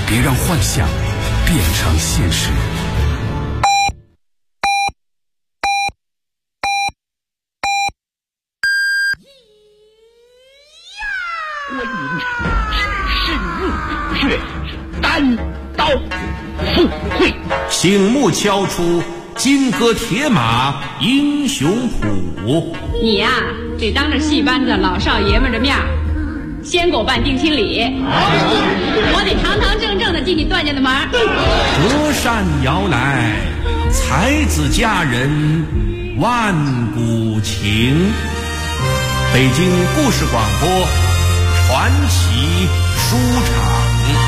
别让幻想变成现实。 观音只身入血，单刀赴会， 醒目敲出金戈铁马英雄谱。 你呀，得当着戏班子老少爷们的面先给我办定亲礼，我得堂堂正正的进你段家的门。 隔山遥来，才子佳人万古情。北京故事广播传奇书场。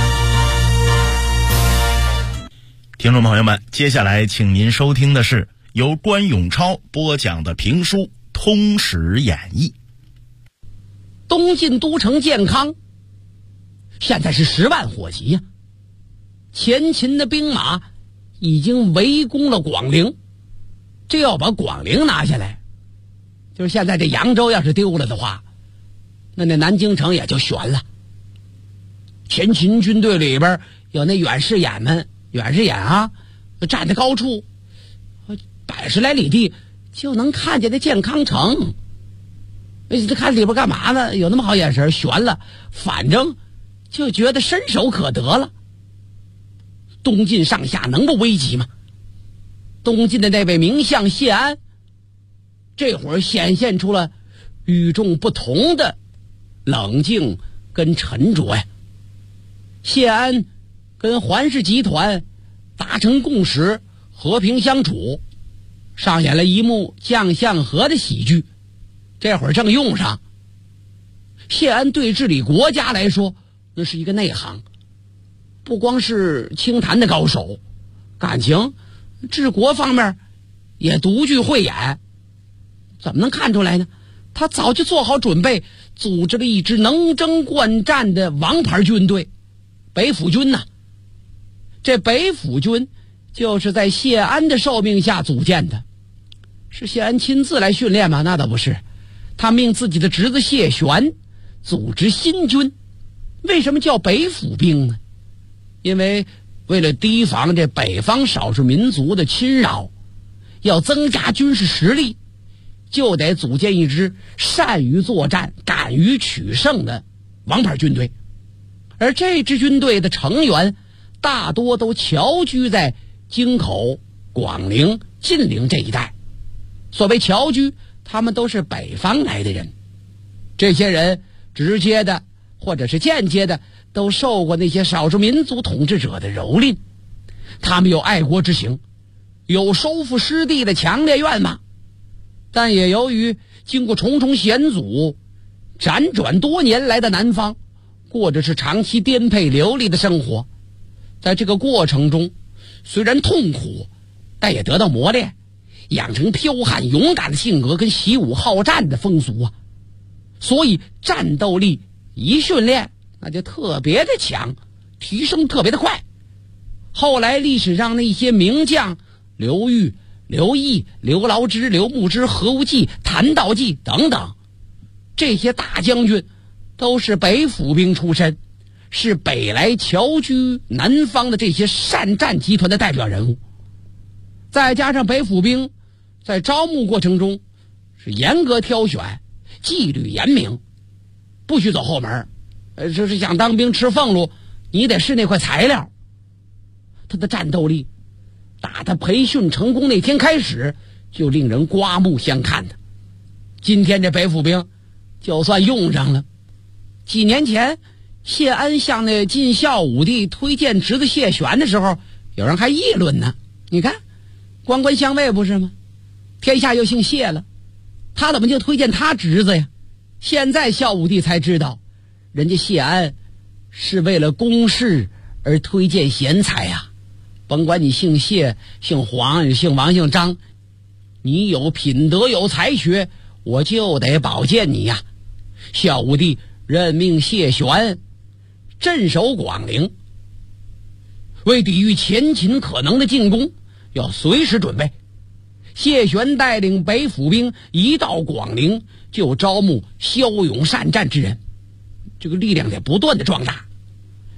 听众朋友们，接下来请您收听的是由关永超播讲的评书《通史演义》。 东晋都城建康现在是10万火急呀，前秦的兵马已经围攻了广陵，这要把广陵拿下来，就是现在这扬州要是丢了的话，那南京城也就悬了。前秦军队里边有那远视眼啊，站在高处100来里地就能看见那建康城。这看里边干嘛呢？有那么好眼神，悬了，反正就觉得伸手可得了。东晋上下能不危急吗？东晋的那位名相谢安，这会儿显现出了与众不同的冷静跟沉着呀。谢安跟桓氏集团达成共识，和平相处，上演了一幕将相和的喜剧。这会儿正用上。谢安对治理国家来说，那是一个内行，不光是清谈的高手，感情治国方面也独具慧眼。怎么能看出来呢？他早就做好准备，组织了一支能征惯战的王牌军队——北府军呐。这北府军就是在谢安的受命下组建的。是谢安亲自来训练吗？那倒不是，他命自己的侄子谢玄组织新军。为什么叫北府兵呢？因为为了提防这北方少数民族的侵扰，要增加军事实力，就得组建一支善于作战、敢于取胜的王牌军队。而这支军队的成员大多都侨居在京口、广陵、晋陵这一带。所谓侨居，他们都是北方来的人。这些人直接的或者是间接的都受过那些少数民族统治者的蹂躏，他们有爱国之情，有收复失地的强烈愿望，但也由于经过重重险阻，辗转多年来的南方过着是长期颠沛流离的生活。在这个过程中，虽然痛苦，但也得到磨练，养成剽悍勇敢的性格跟习武好战的风俗啊。所以战斗力一训练那就特别的强，提升特别的快。后来历史上那些名将刘裕、刘毅、刘牢之、刘牧之、何无忌、谭道济等等，这些大将军都是北府兵出身，是北来侨居南方的这些善战集团的代表人物。再加上北府兵在招募过程中是严格挑选，纪律严明，不许走后门。就是想当兵吃俸禄，你得是那块材料。他的战斗力打他培训成功那天开始就令人刮目相看的。今天这北府兵就算用上了。几年前谢安向那晋孝武帝推荐侄子谢玄的时候，有人还议论呢，你看官官相卫不是吗？天下又姓谢了，他怎么就推荐他侄子呀？现在孝武帝才知道，人家谢安是为了公事而推荐贤才呀。甭管你姓谢、姓黄、姓王、姓张，你有品德有才学，我就得保荐你呀。孝武帝任命谢玄镇守广陵，为抵御前秦可能的进攻，要随时准备。谢玄带领北府兵一到广陵，就招募骁勇善战之人，这个力量得不断的壮大。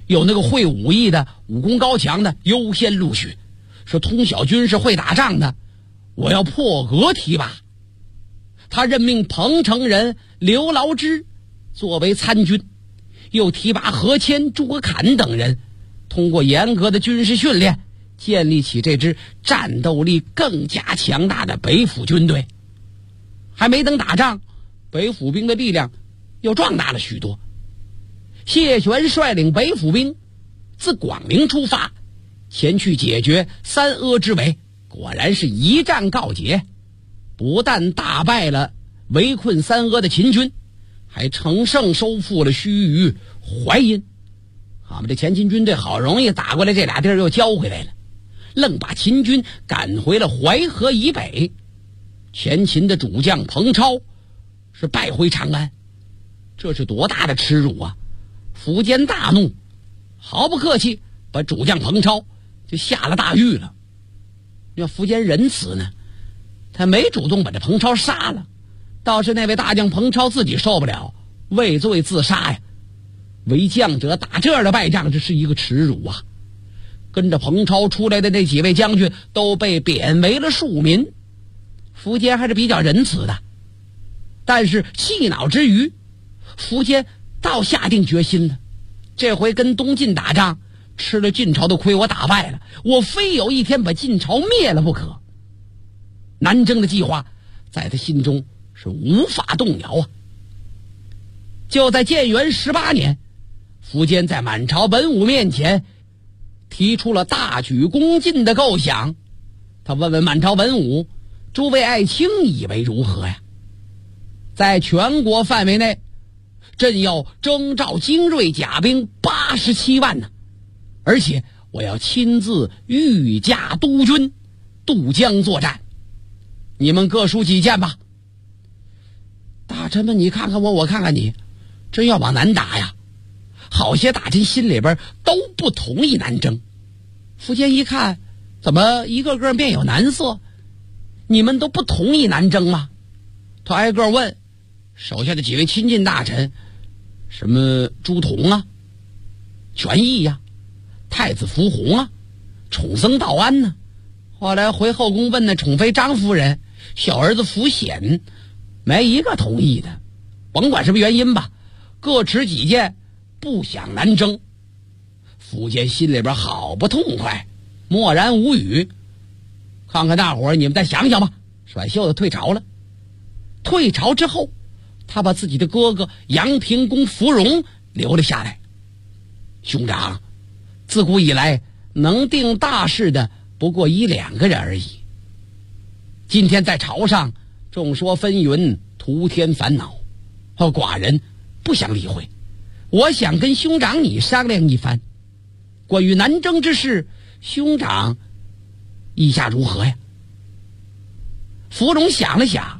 有那个会武艺的、武功高强的优先录取，说通晓军事、会打仗的，我要破格提拔。他任命彭城人刘牢之作为参军，又提拔何谦、朱侃等人，通过严格的军事训练，建立起这支战斗力更加强大的北府军队。还没等打仗，北府兵的力量又壮大了许多。谢玄率领北府兵自广陵出发，前去解决三阿之围，果然是一战告捷，不但大败了围困三阿的秦军，还乘胜收复了盱眙、淮阴。我们这前秦军队好容易打过来，这俩地儿又交回来了，愣把秦军赶回了淮河以北。前秦的主将彭超是败回长安，这是多大的耻辱啊！苻坚大怒，毫不客气把主将彭超就下了大狱了。要苻坚仁慈呢，他没主动把这彭超杀了，倒是那位大将彭超自己受不了，畏罪自杀呀。为将者打这儿的败仗，这是一个耻辱啊！跟着彭超出来的那几位将军都被贬为了庶民。苻坚还是比较仁慈的，但是气恼之余，苻坚倒下定决心了，这回跟东晋打仗，吃了晋朝的亏，我打败了，我非有一天把晋朝灭了不可。南征的计划在他心中是无法动摇啊！就在建元18年，苻坚在满朝文武面前提出了大举攻晋的构想。他问问满朝文武，诸位爱卿以为如何呀？在全国范围内，朕要征召精锐甲兵87万呢，而且我要亲自御驾督军，渡江作战。你们各抒己见吧。大臣们，你看看我，我看看你，真要往南打呀！好些大臣心里边都不同意南征。苻坚一看，怎么一个个面有难色？你们都不同意南征吗？他挨个问手下的几位亲近大臣，什么朱仝啊、权益呀、太子苻弘啊、宠僧道安呢。后来回后宫问那宠妃张夫人、小儿子苻显，没一个同意的。甭管什么原因吧，各持己见，不想南征。苻坚心里边好不痛快，默然无语。看看大伙儿，你们再想想吧。甩袖子退朝了。退朝之后，他把自己的哥哥阳平公芙蓉留了下来。兄长，自古以来能定大事的不过1-2个人而已。今天在朝上众说纷纭，徒添烦恼，寡人不想理会。我想跟兄长你商量一番，关于南征之事，兄长意下如何呀？芙蓉想了想，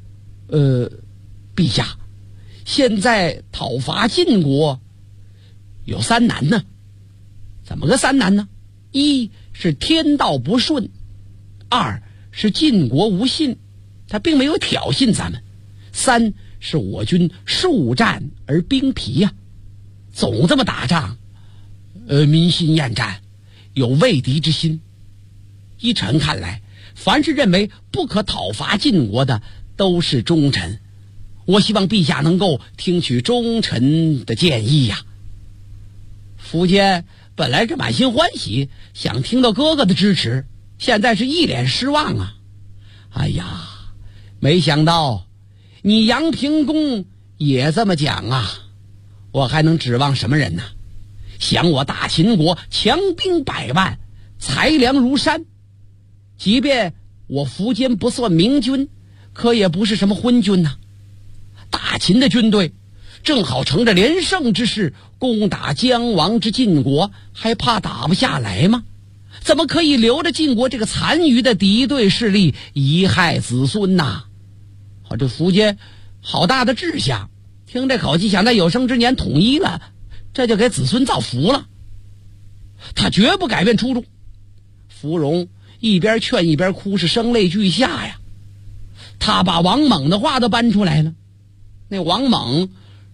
陛下，现在讨伐晋国有3难呢。怎么个3难呢？一是天道不顺，二是晋国无信，他并没有挑衅咱们，三是我军数战而兵疲呀。总这么打仗，民心厌战，有畏敌之心。依臣看来，凡是认为不可讨伐晋国的，都是忠臣。我希望陛下能够听取忠臣的建议呀。苻坚本来是满心欢喜，想听到哥哥的支持，现在是一脸失望啊！哎呀，没想到你阳平公也这么讲啊！我还能指望什么人呢？想我大秦国强兵100万，财粮如山，即便我苻坚不算明君，可也不是什么昏君呐。大秦的军队正好乘着连胜之势攻打将亡之晋国，还怕打不下来吗？怎么可以留着晋国这个残余的敌对势力贻害子孙呐？这苻坚好大的志向，听这口气想在有生之年统一了，这就给子孙造福了。他绝不改变初衷。芙蓉一边劝一边哭，是声泪俱下呀。他把王猛的话都搬出来了。那王猛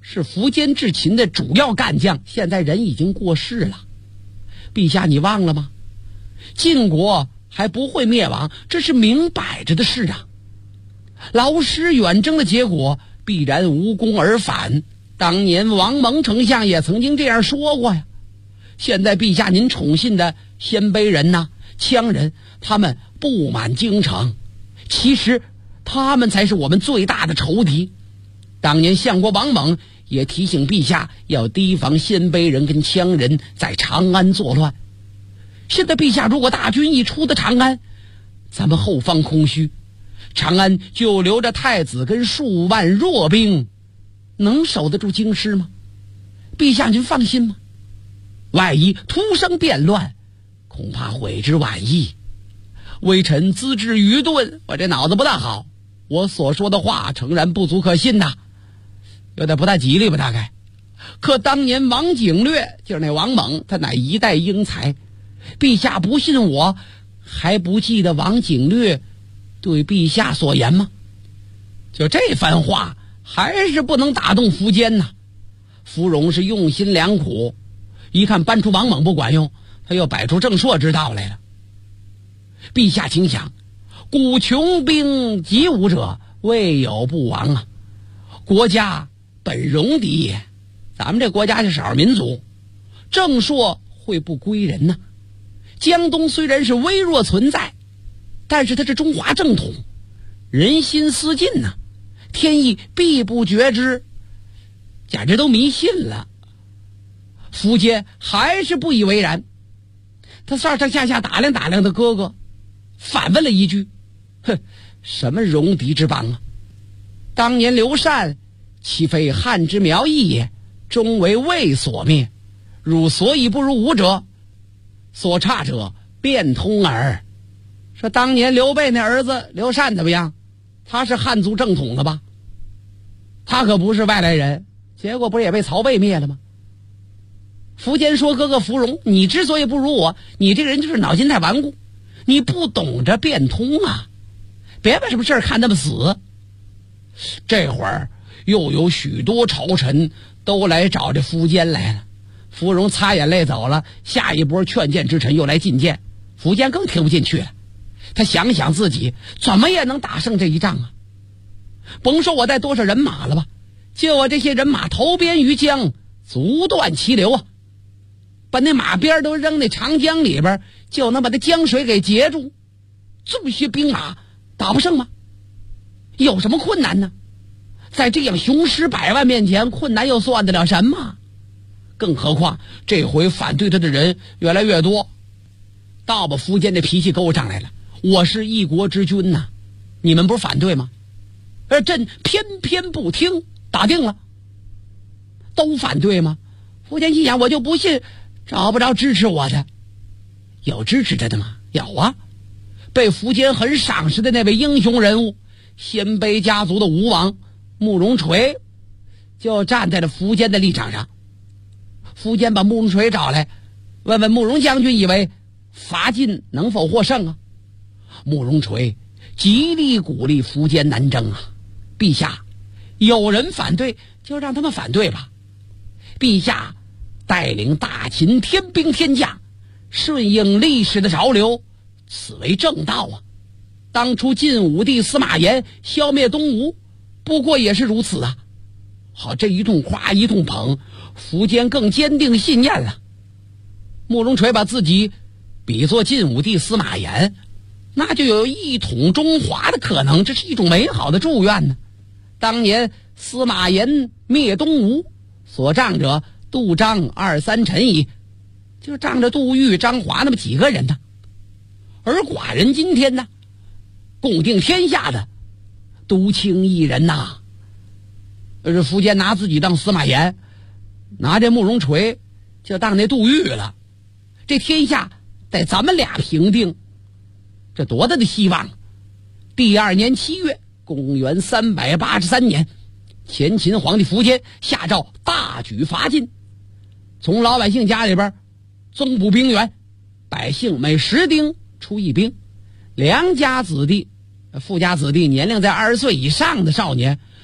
是苻坚制秦的主要干将，现在人已经过世了。陛下，你忘了吗？晋国还不会灭亡，这是明摆着的事啊。劳师远征的结果必然无功而返，当年王蒙丞相也曾经这样说过呀。现在陛下您宠信的鲜卑人呐、羌人，他们布满京城，其实他们才是我们最大的仇敌。当年相国王猛也提醒陛下要提防鲜卑人跟羌人在长安作乱。现在陛下如果大军一出的长安，咱们后方空虚，长安就留着太子跟数万弱兵，能守得住京师吗？陛下您放心吗？万一突生变乱，恐怕悔之晚矣。微臣资质愚钝，我这脑子不大好，我所说的话诚然不足可信呐，有点不大吉利吧大概。可当年王景略就是那王猛，他乃一代英才，陛下不信我，还不记得王景略对陛下所言吗？就这番话还是不能打动苻坚呐。芙蓉是用心良苦，一看搬出王猛不管用，他又摆出郑硕之道来了。陛下请想，古穷兵极武者，未有不亡啊。国家本戎狄也，咱们这国家是少数民族，郑硕会不归人呢？江东虽然是微弱存在，但是它是中华正统，人心思近呐、天意必不绝之，简直都迷信了。苻坚还是不以为然，他上上下下打量打量他哥哥，反问了一句：哼，什么戎狄之邦啊？当年刘禅岂非汉之苗裔也，终为魏所灭，汝所以不如吾者，所差者变通耳。说当年刘备那儿子刘禅怎么样？他是汉族正统的吧？他可不是外来人，结果不是也被曹魏灭了吗？苻坚说：哥哥芙蓉，你之所以不如我，你这个人就是脑筋太顽固，你不懂着变通啊，别把什么事儿看那么死。这会儿又有许多朝臣都来找这苻坚来了，芙蓉擦眼泪走了，下一波劝谏之臣又来进谏，苻坚更听不进去了。他想想自己怎么也能打胜这一仗啊，甭说我带多少人马了吧，就我这些人马投鞭于江，足断其流啊，把那马鞭都扔那长江里边，就能把那江水给截住，这么些兵马打不胜吗？有什么困难呢？在这样雄师百万面前，困难又算得了什么？更何况这回反对他的人越来越多，倒把苻坚的脾气勾上来了。我是一国之君呐、你们不是反对吗？而朕偏偏不听，打定了都反对吗？苻坚心想，我就不信找不着支持我的。有支持他的吗？有啊，被苻坚很赏识的那位英雄人物，鲜卑家族的吴王慕容垂，就站在了苻坚的立场上。苻坚把慕容垂找来，问问慕容将军以为伐晋能否获胜啊？慕容垂极力鼓励苻坚南征啊。陛下，有人反对就让他们反对吧，陛下带领大秦天兵天将，顺应历史的潮流，此为正道啊。当初晋武帝司马炎消灭东吴，不过也是如此啊。好，这一通夸一通捧，苻坚更坚定信念了。慕容垂把自己比作晋武帝司马炎，那就有一统中华的可能，这是一种美好的祝愿呢。当年司马炎灭东吴，所仗者杜张二三臣矣，就仗着杜预张华那么几个人呢。而寡人今天呢，共定天下的都卿一人呐。这苻坚拿自己当司马炎，拿这慕容垂就当那杜预了，这天下得咱们俩平定，这多大的希望！第二年7月，公元383年，前秦皇帝苻坚下诏大举伐晋，从老百姓家里边增补兵员，百姓每10丁出1兵，良家子弟、富家子弟年龄在20岁以上的少年，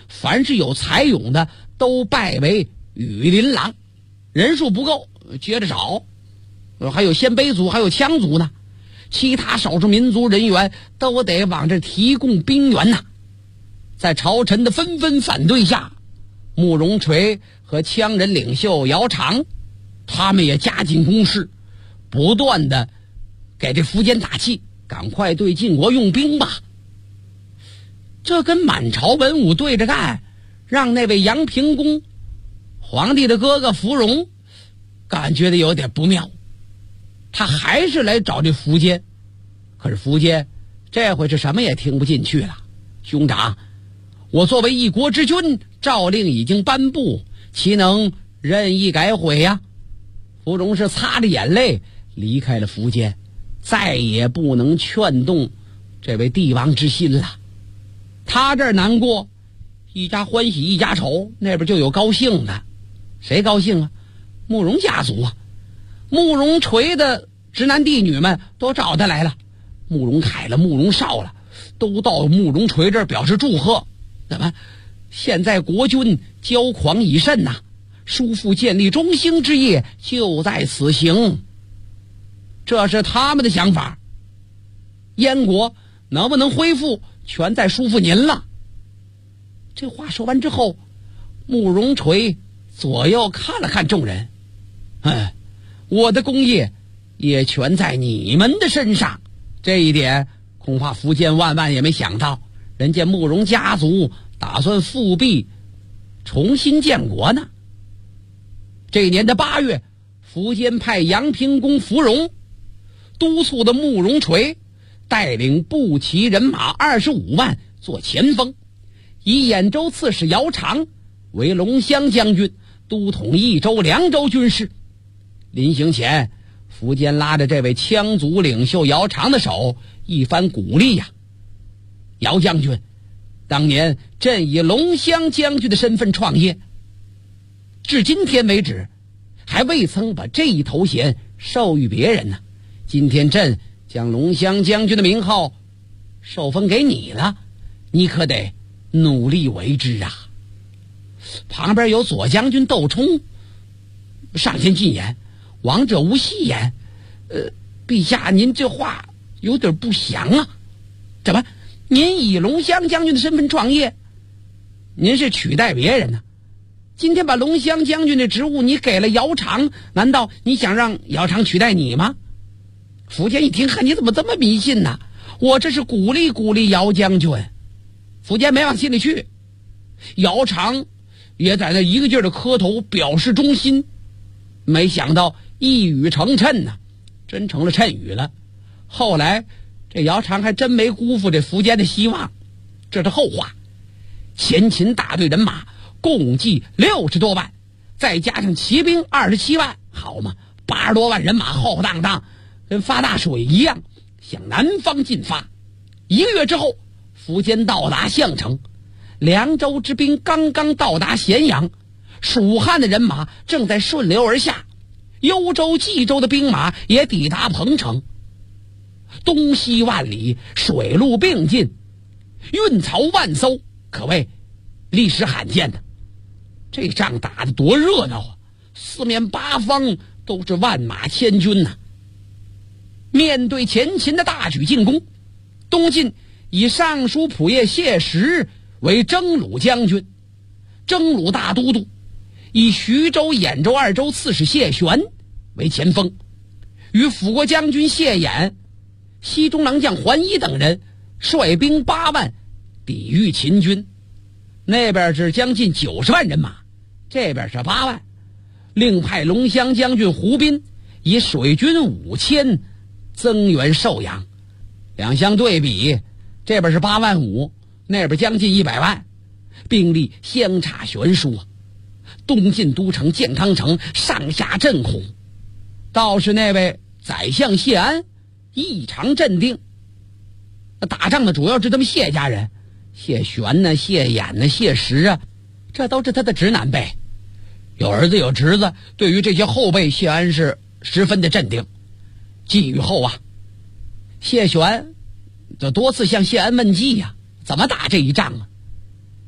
凡是有才勇的都拜为羽林郎，人数不够接着找，还有鲜卑族还有羌族呢，其他少数民族人员都得往这提供兵源呐。在朝臣的纷纷反对下，慕容垂和羌人领袖姚长他们也加紧攻势，不断的给这苻坚打气，赶快对晋国用兵吧。这跟满朝文武对着干，让那位阳平公皇帝的哥哥芙蓉感觉的有点不妙，他还是来找这苻坚。可是苻坚这回是什么也听不进去了。兄长，我作为一国之君，诏令已经颁布，岂能任意改悔呀？芙蓉是擦着眼泪离开了苻坚，再也不能劝动这位帝王之心了。他这儿难过，一家欢喜一家愁，那边就有高兴的。谁高兴啊？慕容家族啊。慕容垂的直男弟女们都找他来了，慕容凯了慕容绍了，都到慕容垂这儿表示祝贺。怎么现在国君骄狂已甚呐，叔父建立中兴之业就在此行。这是他们的想法，燕国能不能恢复全在叔父您了。这话说完之后，慕容垂左右看了看众人，我的功业也全在你们的身上。这一点恐怕苻坚万万也没想到，人家慕容家族打算复辟重新建国呢。这一年的8月，苻坚派阳平公芙蓉督促的慕容垂带领步骑人马25万做前锋，以兖州刺史姚长为龙骧将军，督统益州、凉州军事。临行前，苻坚拉着这位羌族领袖姚长的手，一番鼓励呀。姚将军，当年朕以龙骧将军的身份创业，至今天为止还未曾把这一头衔授予别人呢。今天朕将龙骧将军的名号授封给你了，你可得努力为之啊。旁边有左将军窦冲上前进言，王者无戏言。陛下您这话有点不详啊。怎么您以龙骧将军的身份创业，您是取代别人呢？今天把龙骧将军的职务你给了姚长，难道你想让姚长取代你吗？苻坚一听，你怎么这么迷信呢？我这是鼓励鼓励姚将军。苻坚没往心里去，姚长也在那一个劲儿的磕头表示忠心，没想到一语成谶呢，真成了谶语了。后来这姚长还真没辜负这苻坚的希望，这是后话。前秦大队人马共计60多万，再加上骑兵27万，好嘛，80多万人马浩浩荡荡，跟发大水一样向南方进发。1个月之后，苻坚到达项城，凉州之兵刚刚到达咸阳，蜀汉的人马正在顺流而下，幽州、冀州的兵马也抵达彭城。东西万里，水陆并进，运曹万艘，可谓历史罕见的。这仗打得多热闹啊，四面八方都是万马千军呐。面对前秦的大举进攻，东晋以尚书仆射谢石为征虏将军，征虏大都督，以徐州、兖州2州刺史谢玄为前锋，与辅国将军谢衍、西中郎将桓伊等人率兵8万抵御秦军。那边是将近90万人马，这边是8万。另派龙骧将军胡斌以水军5000增援寿阳。两相对比，这边是8万5，那边将近100万，兵力相差悬殊啊。东晋都城建康城上下震恐，倒是那位宰相谢安异常镇定。打仗的主要是他们谢家人，谢玄呢、谢衍呢、谢石啊，这都是他的直男辈，有儿子有侄子。对于这些后辈，谢安是十分的镇定。寄予后啊，谢玄就多次向谢安问计呀，怎么打这一仗啊？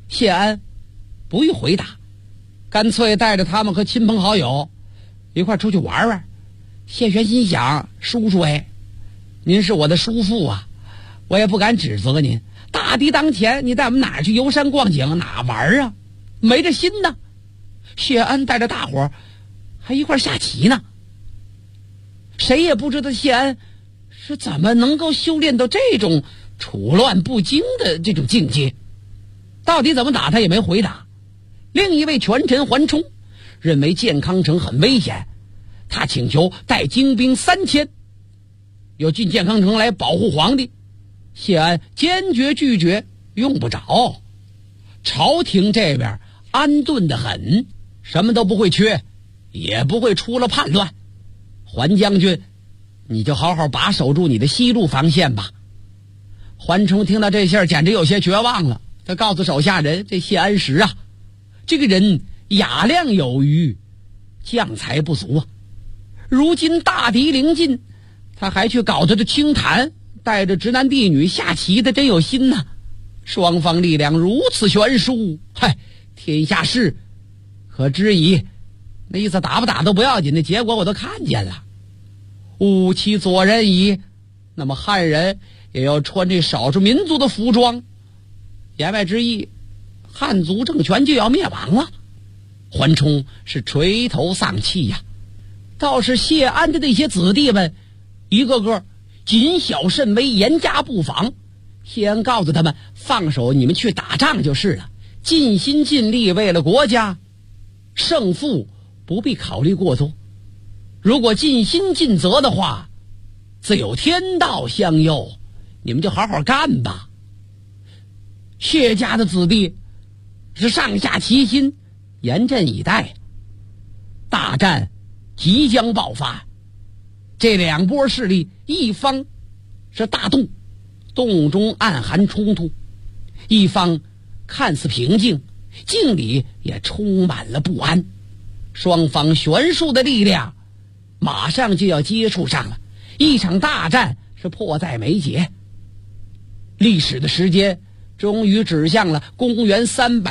谢安不予回答，干脆带着他们和亲朋好友一块出去玩玩。谢玄心想，叔叔您是我的叔父啊，我也不敢指责您。大敌当前，你带我们哪儿去游山逛景，哪玩啊？没这心呢。谢安带着大伙儿还一块下棋呢。谁也不知道谢安是怎么能够修炼到这种处乱不惊的这种境界，到底怎么打他也没回答。另一位权臣桓冲认为建康城很危险，他请求带精兵3000要进建康城来保护皇帝。谢安坚决拒绝，用不着。朝廷这边安顿得很，什么都不会缺，也不会出了叛乱。桓将军，你就好好把守住你的西路防线吧。桓冲听到这事儿简直有些绝望了，他告诉手下人，这谢安石啊，这个人雅量有余，将才不足啊。如今大敌临近，他还去搞他的清谈，带着直男婢女下棋的，真有心呐。双方力量如此悬殊，天下事可知矣。那意思打不打都不要紧，的结果我都看见了。吾其左人矣，那么汉人也要穿这少数民族的服装，言外之意，汉族政权就要灭亡了。桓冲是垂头丧气呀。倒是谢安的那些子弟们，一个个谨小慎微，严加布防。谢安告诉他们，放手你们去打仗就是了，尽心尽力为了国家，胜负不必考虑过多。如果尽心尽责的话，自有天道相佑，你们就好好干吧。谢家的子弟是上下齐心，严阵以待。大战即将爆发，这两波势力，一方是大动，动中暗含冲突；一方看似平静，境里也充满了不安。双方悬殊的力量马上就要接触上了，一场大战是迫在眉睫。历史的时间终于指向了公元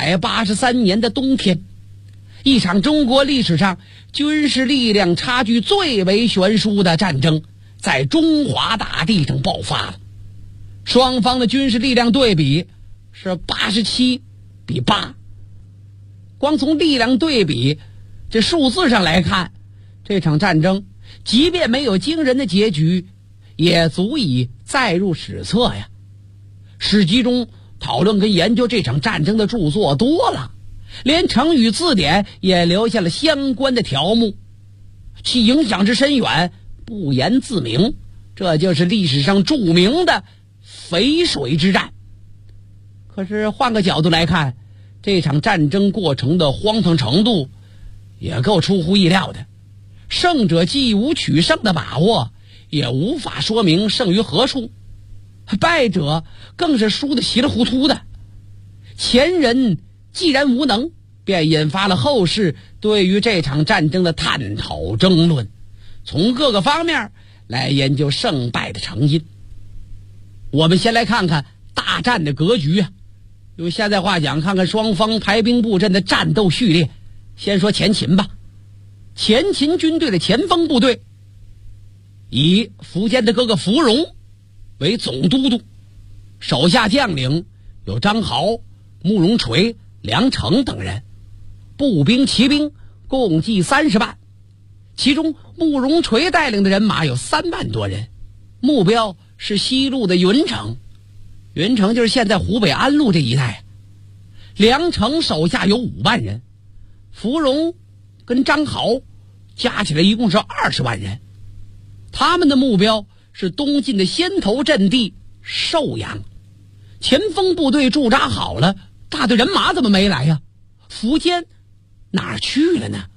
383年的冬天，一场中国历史上军事力量差距最为悬殊的战争在中华大地上爆发了。双方的军事力量对比是87比8。光从力量对比这数字上来看，这场战争即便没有惊人的结局，也足以载入史册呀。史籍中讨论跟研究这场战争的著作多了，连成语字典也留下了相关的条目，其影响之深远不言自明。这就是历史上著名的淝水之战。可是换个角度来看，这场战争过程的荒唐程度也够出乎意料的。胜者既无取胜的把握，也无法说明胜于何处，败者更是输得稀里糊涂的。前人既然无能，便引发了后世对于这场战争的探讨争论，从各个方面来研究胜败的成因。我们先来看看大战的格局啊，用现在话讲，看看双方排兵布阵的战斗序列。先说前秦吧。前秦军队的前锋部队以苻坚的哥哥苻融为总都督，手下将领有张豪、慕容垂、梁成等人，步兵骑兵共计30万，其中慕容垂带领的人马有3万多人，目标是西路的云城。云城就是现在湖北安陆这一带。梁成手下有5万人，苻融跟张豪加起来一共是20万人，他们的目标是东晋的先头阵地寿阳。前锋部队驻扎好了，大队人马怎么没来呀？苻坚哪儿去了呢？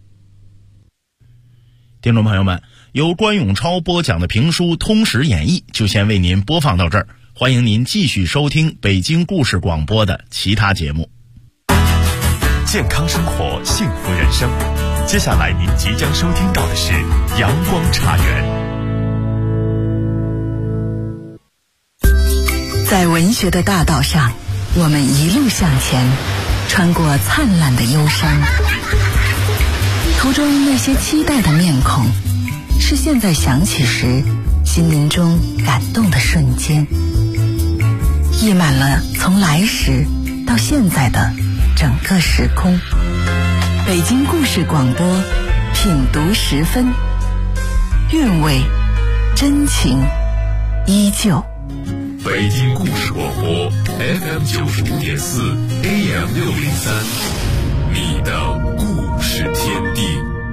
听众朋友们，由关永超播讲的评书《通史演义》就先为您播放到这儿，欢迎您继续收听北京故事广播的其他节目。 健康生活，幸福人生。接下来您即将收听到的是阳光茶园。 在文学的大道上， 我们一路向前，穿过灿烂的忧伤。途中那些期待的面孔，是现在想起时心灵中感动的瞬间，溢满了从来时到现在的整个时空。北京故事广播，品读时分，韵味真情依旧。 北京故事广播 FM 95.4 AM 603，你的故事天地。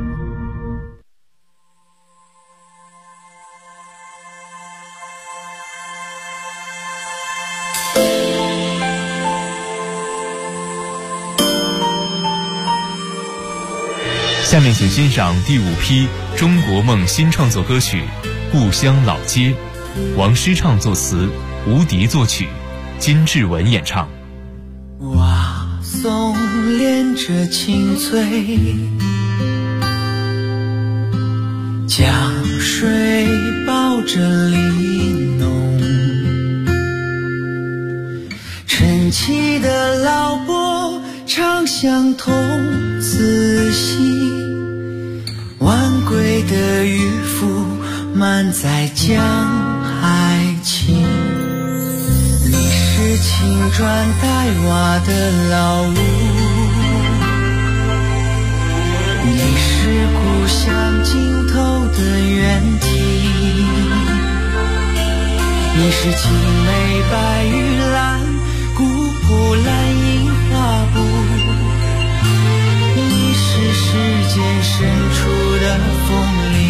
下面请欣赏第5批中国梦新创作歌曲《故乡老街》，王诗畅作词，吴迪作曲，金志文演唱。 瓦松连着青翠，江水抱着里浓，晨起的老伯唱相同，仔细晚归的渔夫满载江海情，你是青砖黛瓦的老屋，你是故乡尽头的原体，你是青梅白玉兰古朴蓝印花布，你是世间深处的风铃，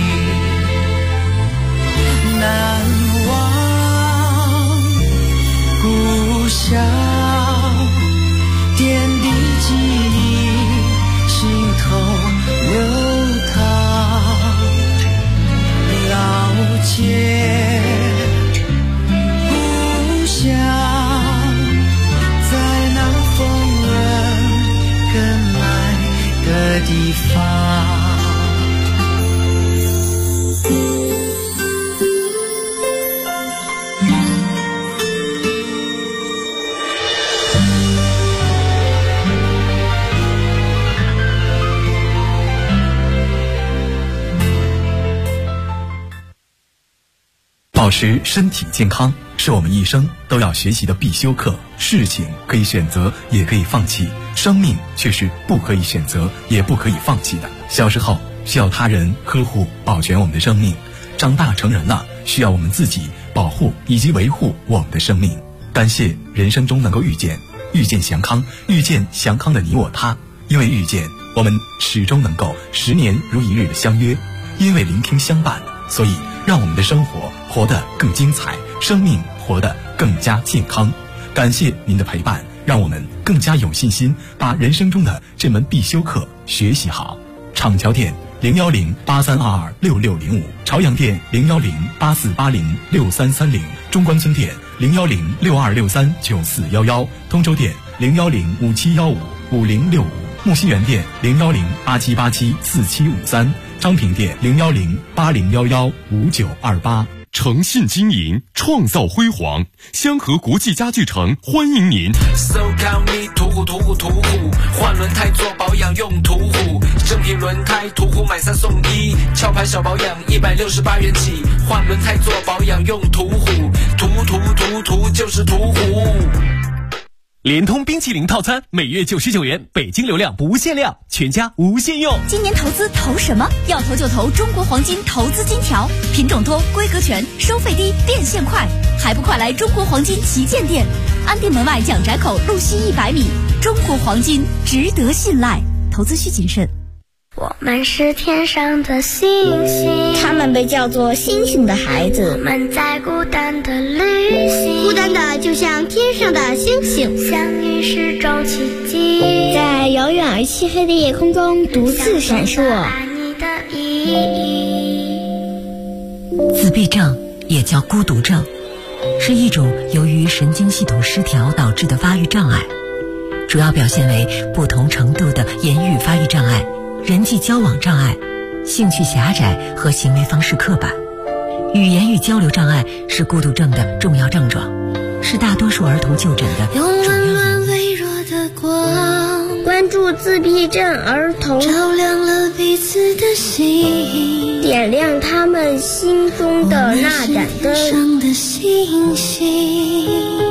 难忘故乡点滴记忆，心头流淌，老街故乡在那风人跟埋的地方。 保持身体健康是我们一生都要学习的必修课。事情可以选择，也可以放弃，生命却是不可以选择，也不可以放弃的。小时候需要他人呵护保全我们的生命，长大成人了需要我们自己保护以及维护我们的生命。感谢人生中能够遇见祥康，遇见祥康的你我他。因为遇见，我们始终能够10年如一日的相约；因为聆听相伴，所以让我们的生活活得更精彩，生命活得更加健康。感谢您的陪伴，让我们更加有信心把人生中的这门必修课学习好。厂桥店01083226605，朝阳店01084806330，中关村店01062639411，通州店01057155065，木樨园店01087874753，昌平店01080115928。 诚信经营，创造辉煌。香河国际家具城欢迎您。 So call me 途虎，换轮胎做保养用途虎，正品轮胎途虎买3送1，壳牌小保养168元起，换轮胎做保养用途虎，途就是途虎。 联通冰淇淋套餐每月99元，北京流量不限量，全家无限用。 今年投资投什么？要投就投中国黄金投资金条，品种多，规格全，收费低，变现快，还不快来中国黄金旗舰店？安定门外蒋宅口路西100米，中国黄金值得信赖，投资需谨慎。 我们是天上的星星， 他们被叫做星星的孩子。 我们在孤单的旅行， 孤单的就像天上的星星， 相遇是种奇迹， 在遥远而漆黑的夜空中独自闪烁。 爱你的意义。 自闭症也叫孤独症，是一种由于神经系统失调导致的发育障碍，主要表现为不同程度的言语发育障碍、人际交往障碍、兴趣狭窄和行为方式刻板。语言与交流障碍是孤独症的重要症状， 是大多数儿童就诊的主要温暖微弱的光， 关注自闭症儿童， 照亮了彼此的心， 点亮他们心中的那盏灯。 上的星星。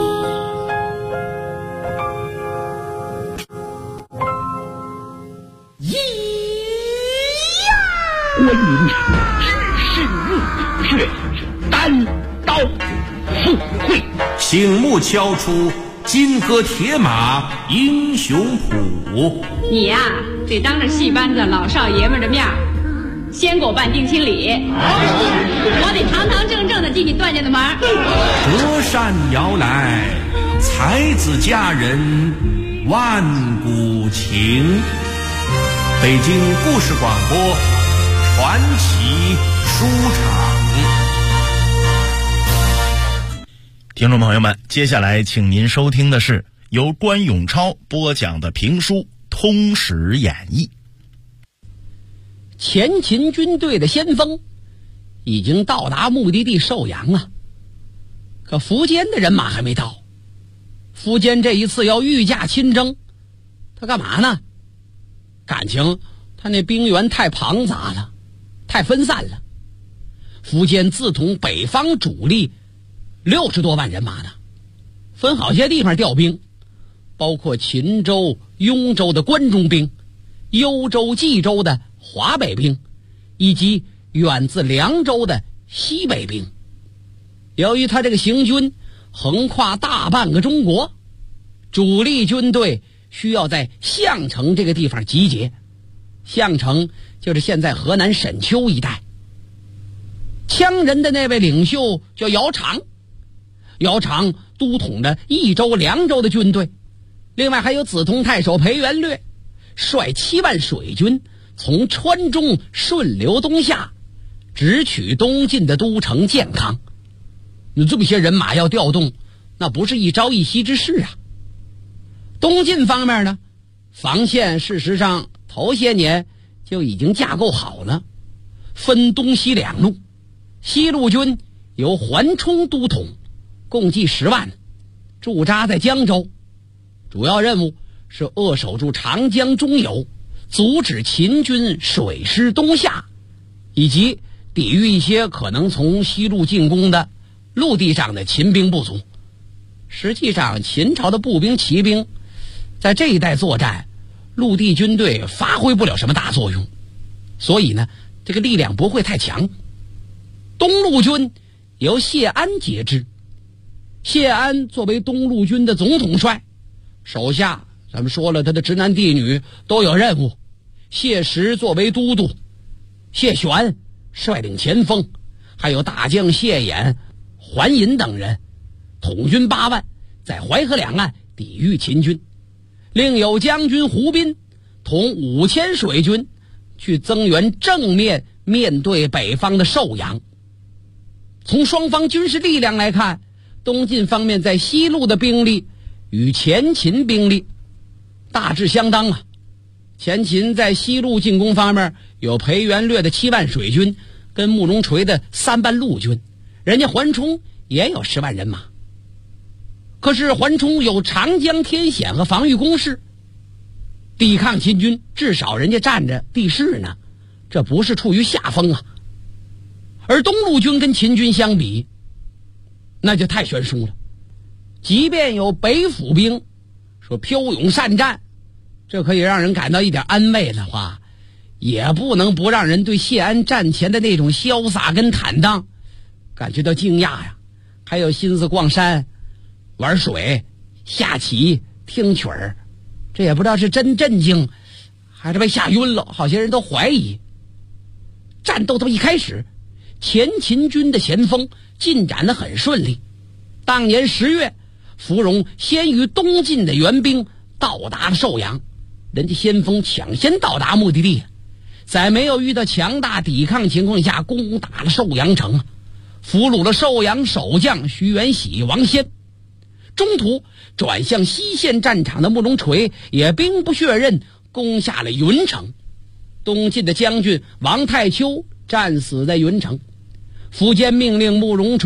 观音智是怒血单刀赴会， 醒目敲出金戈铁马英雄谱。 你呀，得当着戏班子老少爷们的面先给我办定亲礼，我得堂堂正正的进你段家的门。 折扇摇来，才子佳人万古情。北京故事广播传奇书场。 听众朋友们，接下来请您收听的是由关永超播讲的评书《通史演义》。 前秦军队的先锋已经到达目的地寿阳啊，可苻坚的人马还没到。苻坚这一次要御驾亲征，他干嘛呢？感情他那兵源太庞杂了，太分散了。苻坚自统北方主力60多万人马呢，分好些地方调兵，包括秦州、雍州的关中兵，幽州、冀州的华北兵，以及远自凉州的西北兵。由于他这个行军横跨大半个中国，主力军队需要在项城这个地方集结。项城就是现在河南沈丘一带。羌人的那位领袖叫姚苌，姚苌督统着益州、凉州的军队，另外还有梓潼太守裴元略率7万水军从川中顺流东下，直取东晋的都城建康。这么些人马要调动，那不是一朝一夕之事啊。东晋方面呢，防线事实上头些年就已经架构好了，分东西两路。西路军由桓冲督统，共计10万，驻扎在江州，主要任务是扼守住长江中游，阻止秦军水师东下，以及抵御一些可能从西路进攻的陆地上的秦兵不足。实际上秦朝的步兵骑兵在这一带作战，陆地军队发挥不了什么大作用，所以呢，这个力量不会太强。东路军由谢安节制，谢安作为东路军的总统帅，手下咱们说了他的直男嫡女都有任务。谢石作为都督，谢玄率领前锋，还有大将谢衍、桓尹等人，统军8万，在淮河两岸抵御秦军。另有将军胡斌统5000水军去增援正面对北方的寿阳。从双方军事力量来看，东晋方面在西路的兵力与前秦兵力大致相当啊。前秦在西路进攻方面有裴元略的7万水军跟慕容垂的3万陆军，人家桓冲也有10万人马。可是桓冲有长江天险和防御工事，抵抗秦军至少人家占着地势呢，这不是处于下风啊。而东路军跟秦军相比，那就太悬殊了。即便有北府兵说骠勇善战，这可以让人感到一点安慰的话，也不能不让人对谢安战前的那种潇洒跟坦荡感觉到惊讶呀。还有心思逛山、玩水、下棋、听曲儿，这也不知道是真震惊还是被吓晕了，好些人都怀疑。战斗到一开始，前秦军的前锋进展得很顺利。当年10月，芙蓉先于东晋的援兵到达了寿阳，人家先锋抢先到达目的地，在没有遇到强大抵抗情况下攻打了寿阳城，俘虏了寿阳守将徐元喜、王先。中途转向西线战场的慕容垂也兵不血刃攻下了云城，东晋的将军王太丘战死在云城。苻坚命令慕容垂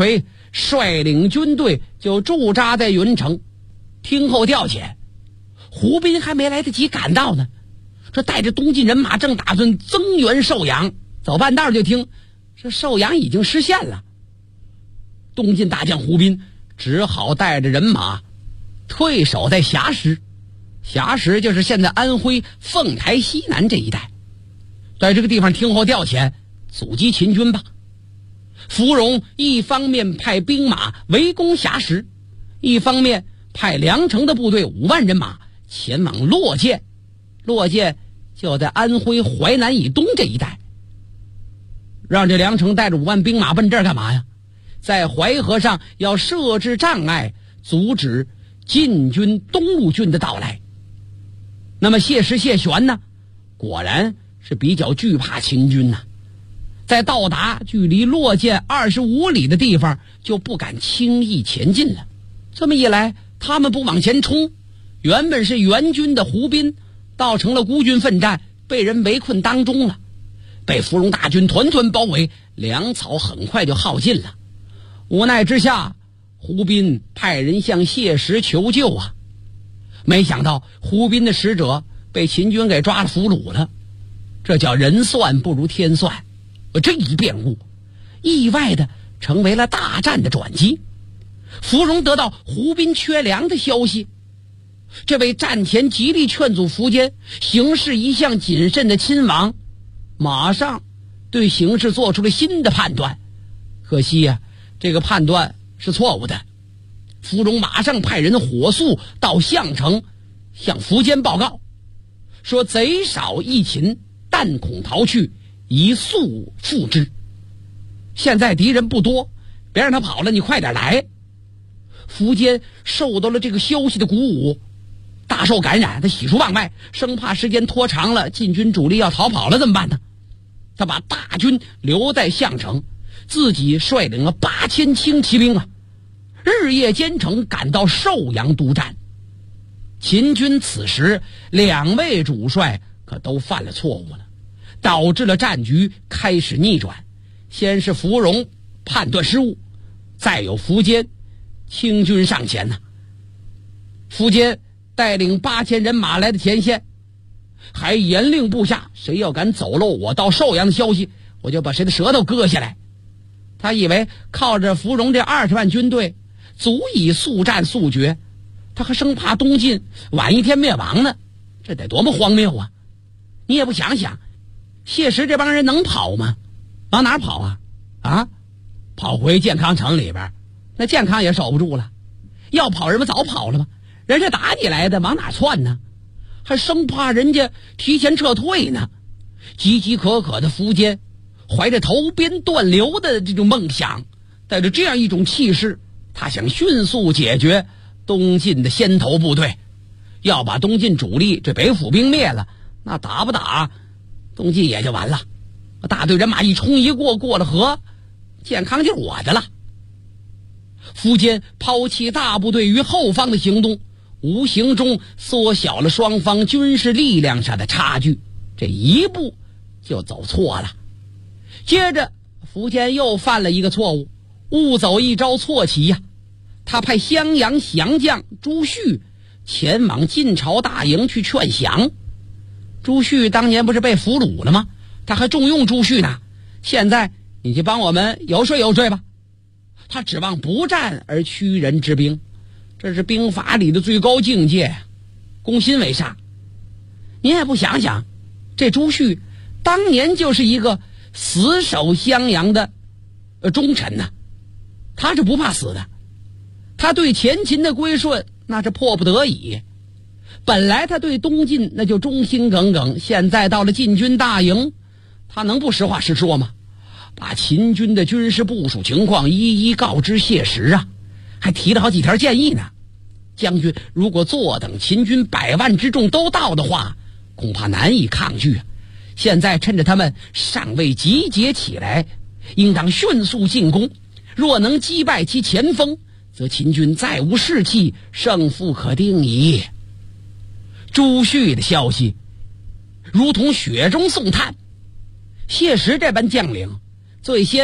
率领军队就驻扎在云城，听候调遣。胡斌还没来得及赶到呢，这带着东晋人马正打算增援寿阳，走半道就听这寿阳已经失陷了。东晋大将胡斌只好带着人马退守在峡石，峡石就是现在安徽凤台西南这一带，在这个地方听候调遣，阻击秦军吧。芙蓉一方面派兵马围攻峡石，一方面派梁城的部队5万人马前往洛涧，洛涧就在安徽淮南以东这一带。让这梁城带着5万兵马奔这儿干嘛呀？在淮河上要设置障碍，阻止晋军东路军的到来。那么谢石谢玄呢，果然是比较惧怕秦军呐，在到达距离洛涧25里的地方就不敢轻易前进了。这么一来，他们不往前冲，原本是援军的胡斌倒成了孤军奋战，被人围困当中了，被芙蓉大军团团包围，粮草很快就耗尽了。无奈之下，胡斌派人向谢石求救啊，没想到胡斌的使者被秦军给抓了俘虏了。这叫人算不如天算，这一变故意外的成为了大战的转机。芙蓉得到胡斌缺粮的消息，这位战前极力劝阻苻坚行事一向谨慎的亲王马上对形势做出了新的判断。可惜呀，这个判断是错误的。芙蓉马上派人火速到项城向苻坚报告，说贼少益秦，但恐逃去，宜速复之。现在敌人不多，别让他跑了，你快点来。苻坚受到了这个消息的鼓舞，大受感染，他喜出望外，生怕时间拖长了，晋军主力要逃跑了怎么办呢？他把大军留在项城，自己率领了8000轻骑兵日夜兼程赶到寿阳督战。秦军此时2位主帅可都犯了错误了，导致了战局开始逆转。先是芙蓉判断失误，再有苻坚清军上前呐。苻坚带领8000人马来的前线，还严令部下，谁要敢走漏我到寿阳的消息，我就把谁的舌头割下来。他以为靠着芙蓉这20万军队足以速战速决，他还生怕东晋晚一天灭亡呢，这得多么荒谬啊！你也不想想，谢石这帮人能跑吗？往哪儿跑啊？跑回健康城里边，那健康也守不住了。要跑人们早跑了吗？人家打你来的，往哪窜呢？还生怕人家提前撤退呢。岌岌可可的苻坚怀着投鞭断流的这种梦想，带着这样一种气势，他想迅速解决东晋的先头部队，要把东晋主力这北府兵灭了，那打不打东晋也就完了。大队人马一冲一过了河，健康就是我的了。苻坚抛弃大部队于后方的行动，无形中缩小了双方军事力量上的差距，这一步就走错了。接着苻坚又犯了一个错误，误走一招错棋呀。他派襄阳降将朱旭前往晋朝大营去劝降。朱旭当年不是被俘虏了吗？他还重用朱旭呢，现在你去帮我们游说吧。他指望不战而屈人之兵，这是兵法里的最高境界，攻心为上。您也不想想，这朱旭当年就是一个死守襄阳的忠臣呐，他是不怕死的。他对前秦的归顺那是迫不得已，本来他对东晋那就忠心耿耿，现在到了晋军大营，他能不实话实说吗？把秦军的军事部署情况一一告知谢石还提了好几条建议呢。将军如果坐等秦军100万之众都到的话，恐怕难以抗拒现在趁着他们尚未集结起来，应当迅速进攻，若能击败其前锋，则秦军再无士气，胜负可定矣。朱旭的消息如同雪中送炭，谢石这般将领最先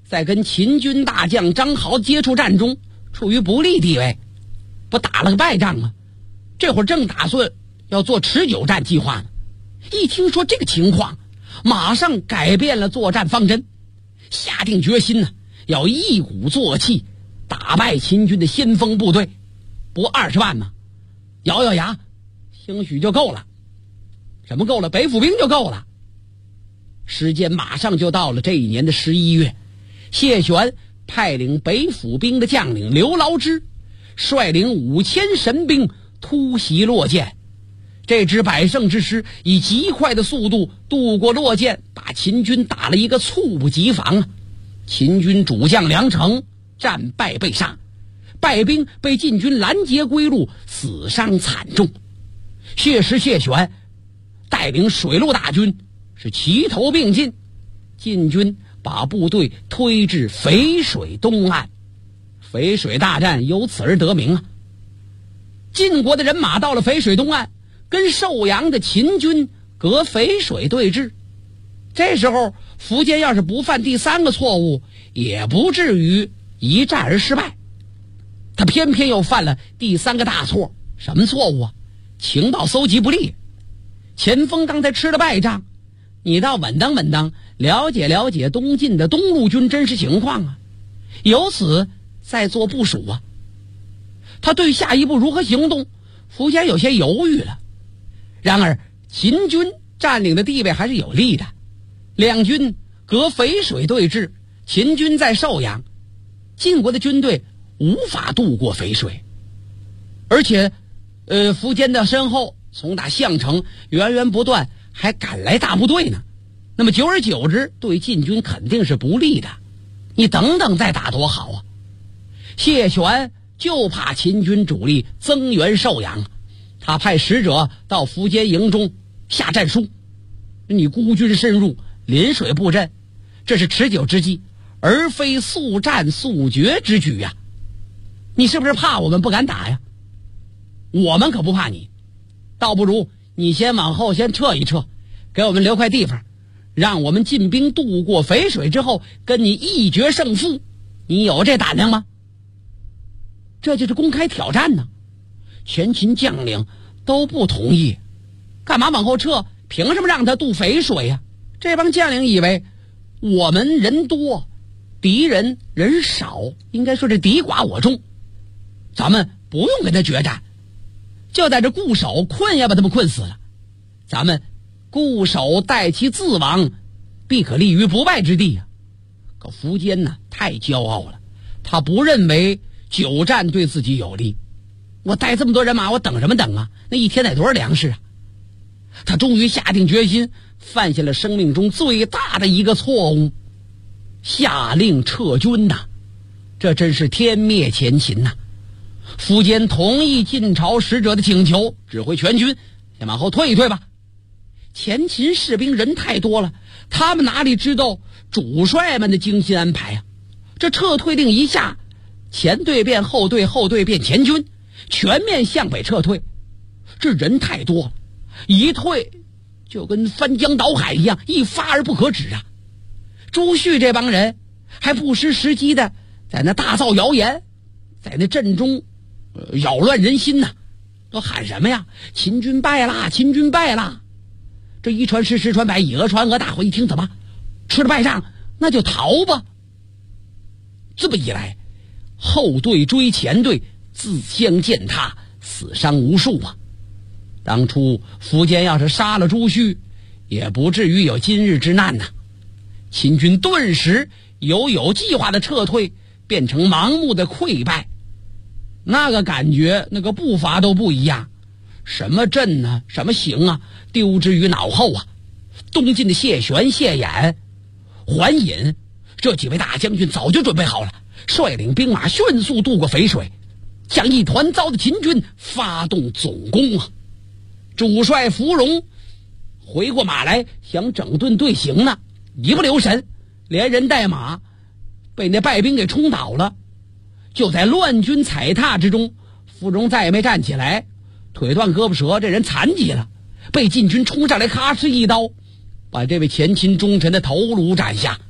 在跟秦军大将张豪接触战中处于不利地位，不打了个败仗吗？这会儿正打算要做持久战计划呢。一听说这个情况，马上改变了作战方针，下定决心呢，要一鼓作气打败秦军的先锋部队。不20万吗？咬咬牙，兴许就够了。什么够了？北府兵就够了。时间马上就到了这一年的11月，谢玄派领北府兵的将领刘牢之率领5000神兵突袭洛涧。这支百胜之师以极快的速度渡过洛涧，把秦军打了一个猝不及防。秦军主将梁成战败被杀，败兵被晋军拦截归路，死伤惨重。谢玄带领水陆大军是齐头并进，晋军把部队推至淝水东岸，淝水大战由此而得名啊。晋国的人马到了淝水东岸，跟寿阳的秦军隔淝水对峙。这时候苻坚要是不犯第3个错误，也不至于一战而失败。他偏偏又犯了第3个大错。什么错误啊？情报搜集不力。前锋刚才吃了败仗，你倒稳当稳当，了解了解东晋的东路军真实情况啊，由此再做部署啊。他对下一步如何行动，苻坚有些犹豫了。然而秦军占领的地位还是有利的，两军隔淝水对峙，秦军在寿阳，晋国的军队无法渡过淝水。而且苻坚的身后从打项城源源不断还赶来大部队呢，那么久而久之对晋军肯定是不利的。你等等再打多好啊。谢玄就怕秦军主力增援寿阳，他派使者到苻坚营中下战书，你孤军深入，临水布阵，这是持久之计，而非速战速决之举呀。你是不是怕我们不敢打呀？我们可不怕你，倒不如你先往后先撤一撤，给我们留块地方，让我们进兵渡过淝水之后跟你一决胜负。你有这胆量吗？这就是公开挑战呢。前秦将领都不同意，干嘛往后撤？凭什么让他渡淝水呀？这帮将领以为我们人多，敌人人少，应该说是敌寡我众，咱们不用跟他决战，就在这固守，困也把他们困死了。咱们固守待其自亡，必可立于不败之地啊。可苻坚呢，太骄傲了，他不认为久战对自己有利。我带这么多人马，我等什么等啊？那一天得多少粮食啊？他终于下定决心，犯下了生命中最大的一个错误，下令撤军呐。这真是天灭前秦呐。苻坚同意晋朝使者的请求，指挥全军先往后退一退吧。前秦士兵人太多了，他们哪里知道主帅们的精心安排啊？这撤退令一下，前队变后队，后队变前军，全面向北撤退。这人太多了，一退就跟翻江倒海一样，一发而不可止啊。朱旭这帮人还不失时机的在那大造谣言，在那阵中扰乱人心呐，都喊什么呀？秦军败啦，秦军败啦！这一传十，十传百，以讹传讹，大伙一听怎么吃了败仗，那就逃吧。这么一来，后队追前队，自相践踏，死伤无数啊。当初苻坚要是杀了朱旭，也不至于有今日之难呐。秦军顿时有计划的撤退，变成盲目的溃败。那个感觉，那个步伐都不一样，什么阵啊，什么形啊，丢之于脑后啊。东晋的谢玄、谢衍、桓尹这几位大将军早就准备好了，率领兵马迅速渡过淝水，向一团糟的秦军发动总攻啊。主帅芙蓉回过马来想整顿队形呢，一不留神连人带马被那败兵给冲倒了。就在乱军踩踏之中，芙蓉再也没站起来，腿断胳膊折，这人残疾了，被晋军冲上来，咔哧一刀把这位前秦忠臣的头颅斩下。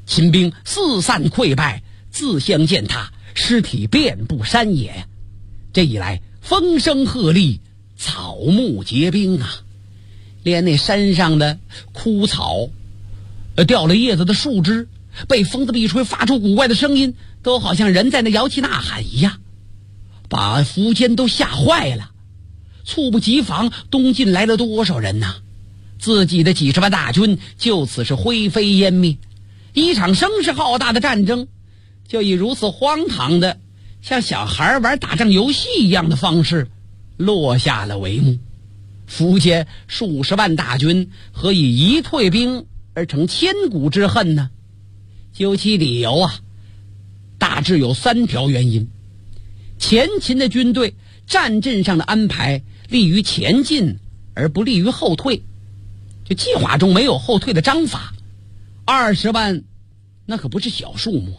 秦兵四散溃败，自相践踏，尸体遍布山野。这一来，风声鹤唳，草木皆兵啊！连那山上的枯草、掉了叶子的树枝，被风这么一吹，发出古怪的声音，都好像人在那摇旗呐喊一样，把苻坚都吓坏了。猝不及防，东晋来了多少人呐！自己的几十万大军就此是灰飞烟灭，一场声势浩大的战争就以如此荒唐的像小孩玩打仗游戏一样的方式落下了帷幕。苻坚数十万大军何以一退兵而成千古之恨呢？究其理由啊，大致有3条原因。前秦的军队战阵上的安排利于前进而不利于后退，这计划中没有后退的章法。20万那可不是小数目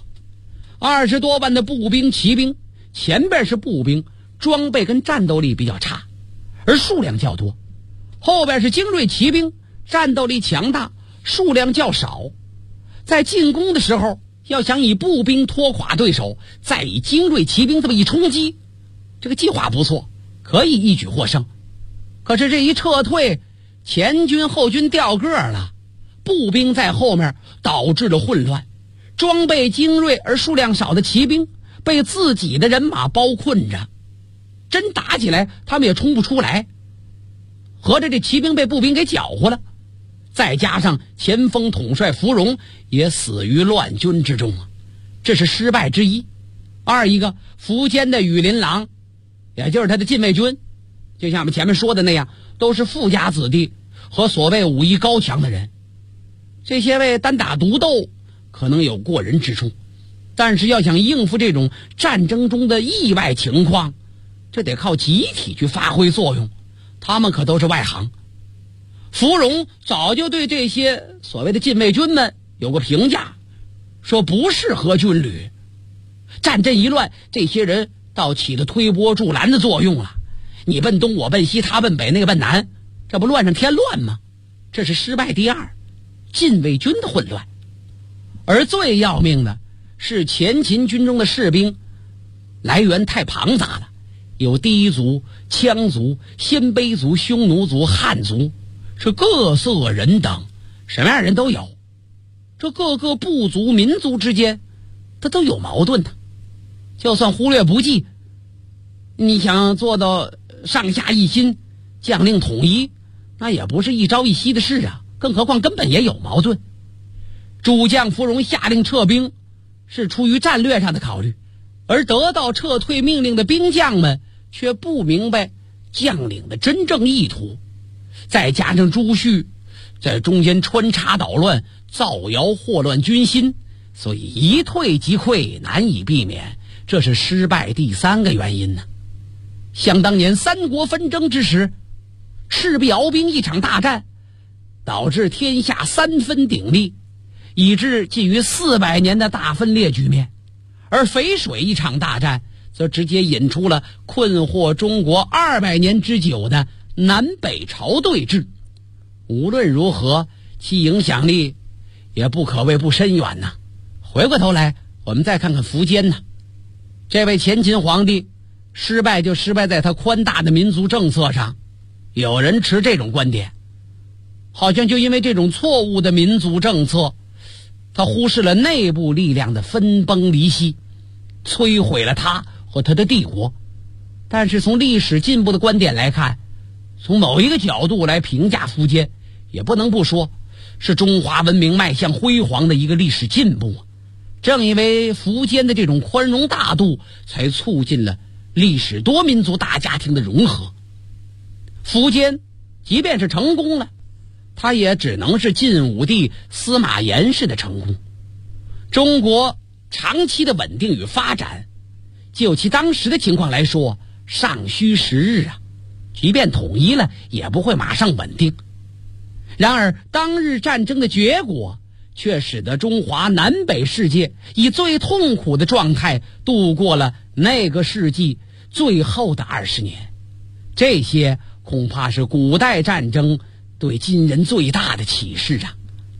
，20多万的步兵骑兵，前边是步兵，装备跟战斗力比较差而数量较多，后边是精锐骑兵，战斗力强大，数量较少。在进攻的时候要想以步兵拖垮对手，再以精锐骑兵这么一冲击，这个计划不错，可以一举获胜。可是这一撤退，前军后军掉个了，步兵在后面导致了混乱，装备精锐而数量少的骑兵被自己的人马包困着，真打起来他们也冲不出来，合着这骑兵被步兵给搅和了。再加上前锋统帅芙蓉也死于乱军之中啊，这是失败之一。二一个，苻坚的羽林郎，也就是他的禁卫军，就像我们前面说的那样，都是富家子弟和所谓武艺高强的人。这些位单打独斗可能有过人之处，但是要想应付这种战争中的意外情况，这得靠集体去发挥作用，他们可都是外行。芙蓉早就对这些所谓的禁卫军们有过评价，说不适合军旅。战阵一乱，这些人倒起了推波助澜的作用了，你奔东我奔西，他奔北那个奔南，这不乱上添乱吗？这是失败第二，禁卫军的混乱。而最要命的是前秦军中的士兵来源太庞杂了，有氐族、羌族、鲜卑族、匈奴族、汉族，是各色人等，什么样人都有。这各个部族民族之间它都有矛盾的，就算忽略不计，你想做到上下一心，将领统一，那也不是一朝一夕的事啊，更何况根本也有矛盾。主将芙蓉下令撤兵是出于战略上的考虑，而得到撤退命令的兵将们却不明白将领的真正意图，再加上朱旭在中间穿插捣乱，造谣祸乱军心，所以一退即溃，难以避免，这是失败第3个原因呢。想当年三国纷争之时，赤壁鏖兵一场大战，导致天下3分鼎立，以致近于400年的大分裂局面。而淝水一场大战则直接引出了困惑中国200年之久的南北朝对峙。无论如何，其影响力也不可谓不深远呐。回过头来，我们再看看苻坚呢，这位前秦皇帝失败就失败在他宽大的民族政策上。有人持这种观点，好像就因为这种错误的民族政策，他忽视了内部力量的分崩离析，摧毁了他和他的帝国。但是从历史进步的观点来看，从某一个角度来评价苻坚，也不能不说是中华文明迈向辉煌的一个历史进步。正因为苻坚的这种宽容大度，才促进了历史多民族大家庭的融合。苻坚即便是成功了，他也只能是晋武帝司马炎式的成功。中国长期的稳定与发展，就其当时的情况来说，尚需时日啊，即便统一了，也不会马上稳定。然而当日战争的结果却使得中华南北世界以最痛苦的状态度过了那个世纪最后的20年。这些恐怕是古代战争对今人最大的启示啊！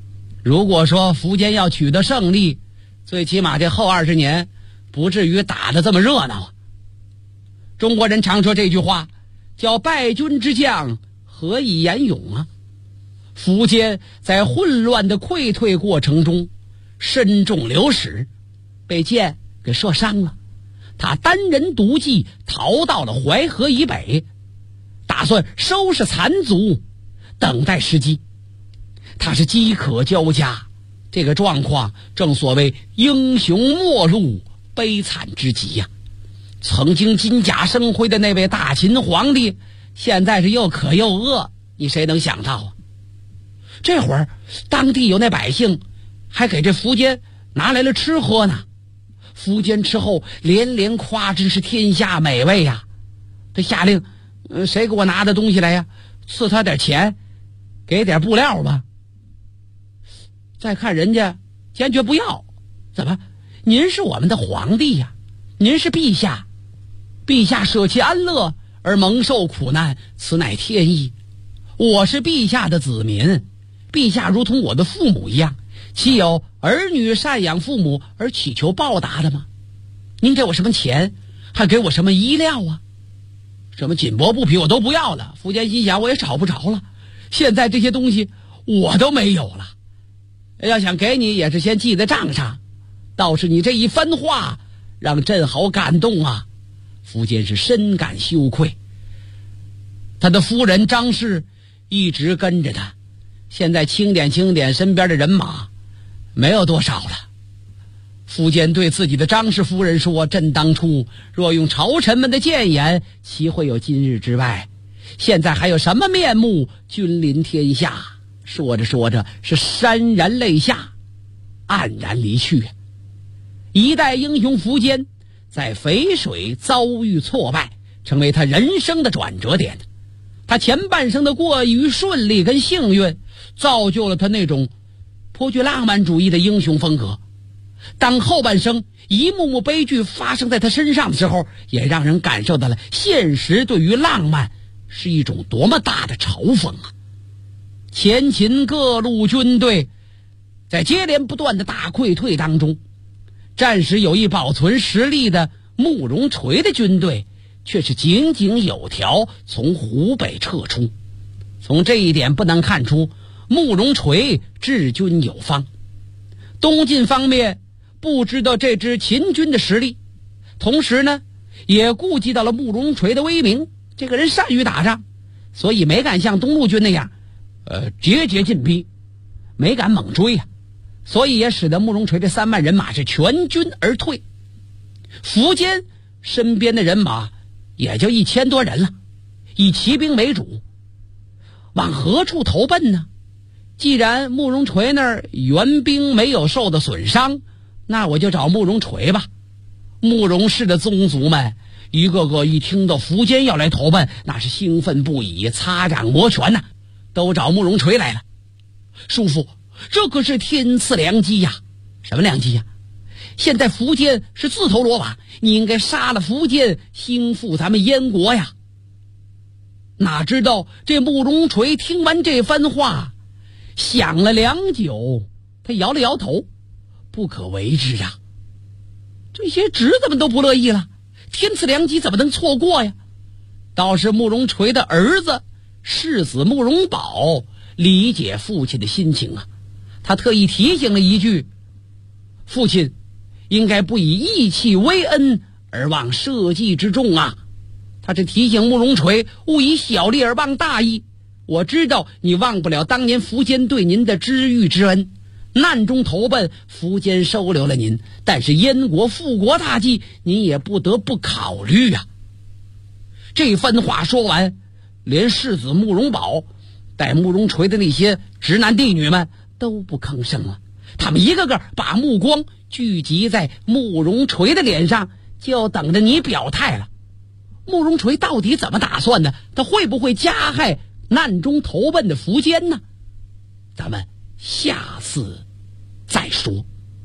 如果说苻坚要取得胜利，最起码这后20年不至于打得这么热闹啊。中国人常说这句话，叫败军之将何以言勇啊。苻坚在混乱的溃退过程中身中流矢，被箭给射伤了。他单人独骑逃到了淮河以北，打算收拾残卒，等待时机。他是饥渴交加，这个状况正所谓英雄末路，悲惨之极呀。曾经金甲生辉的那位大秦皇帝，现在是又渴又饿，你谁能想到啊？这会儿当地有那百姓还给这苻坚拿来了吃喝呢。苻坚吃后连连夸真是天下美味呀。他下令谁给我拿的东西来呀？赐他点钱，给点布料吧。再看人家坚决不要。怎么？您是我们的皇帝呀，您是陛下，陛下舍弃安乐而蒙受苦难，此乃天意。我是陛下的子民，陛下如同我的父母一样，岂有儿女赡养父母而祈求报答的吗？您给我什么钱，还给我什么衣料啊？什么锦帛布匹我都不要了。苻坚心想，我也找不着了，现在这些东西我都没有了，要想给你也是先记在账上。倒是你这一番话让朕好感动啊。苻坚是深感羞愧。他的夫人张氏一直跟着他，现在清点身边的人马没有多少了。苻坚对自己的张氏夫人说，朕当初若用朝臣们的谏言，岂会有今日之败？现在还有什么面目君临天下？说着说着是潸然泪下，黯然离去。一代英雄苻坚在淝水遭遇挫败，成为他人生的转折点。他前半生的过于顺利跟幸运，造就了他那种颇具浪漫主义的英雄风格。当后半生一幕幕悲剧发生在他身上的时候，也让人感受到了现实对于浪漫是一种多么大的嘲讽啊！前秦各路军队在接连不断的大溃退当中，暂时有意保存实力的慕容垂的军队却是井井有条从湖北撤出。从这一点不难看出，慕容垂治军有方。东晋方面不知道这支秦军的实力，同时呢也顾及到了慕容垂的威名，这个人善于打仗，所以没敢像东路军那样节节进逼，没敢猛追啊，所以也使得慕容垂这3万人马是全军而退。苻坚身边的人马也就1000多人了，以骑兵为主。往何处投奔呢？既然慕容垂那儿援兵没有受到损伤，那我就找慕容垂吧。慕容氏的宗族们一个个一听到苻坚要来投奔，那是兴奋不已，擦掌摩拳呐，都找慕容垂来了。叔父，这可是天赐良机呀！什么良机呀？现在苻坚是自投罗网，你应该杀了苻坚，兴复咱们燕国呀！哪知道这慕容垂听完这番话，想了良久，他摇了摇头，不可为之啊！这些侄子们都不乐意了，天赐良机怎么能错过呀？倒是慕容垂的儿子世子慕容宝理解父亲的心情啊，他特意提醒了一句：父亲应该不以义气为恩而忘社稷之重啊！他是提醒慕容垂勿以小利而忘大义。我知道你忘不了当年苻坚对您的知遇之恩，难中投奔，苻坚收留了您，但是燕国复国大计您也不得不考虑啊！这番话说完，连世子慕容宝带慕容垂的那些直男弟女们都不吭声了，他们一个个把目光聚集在慕容垂的脸上，就等着你表态了。慕容垂到底怎么打算的？他会不会加害难中投奔的苻坚呢？咱们下次再说。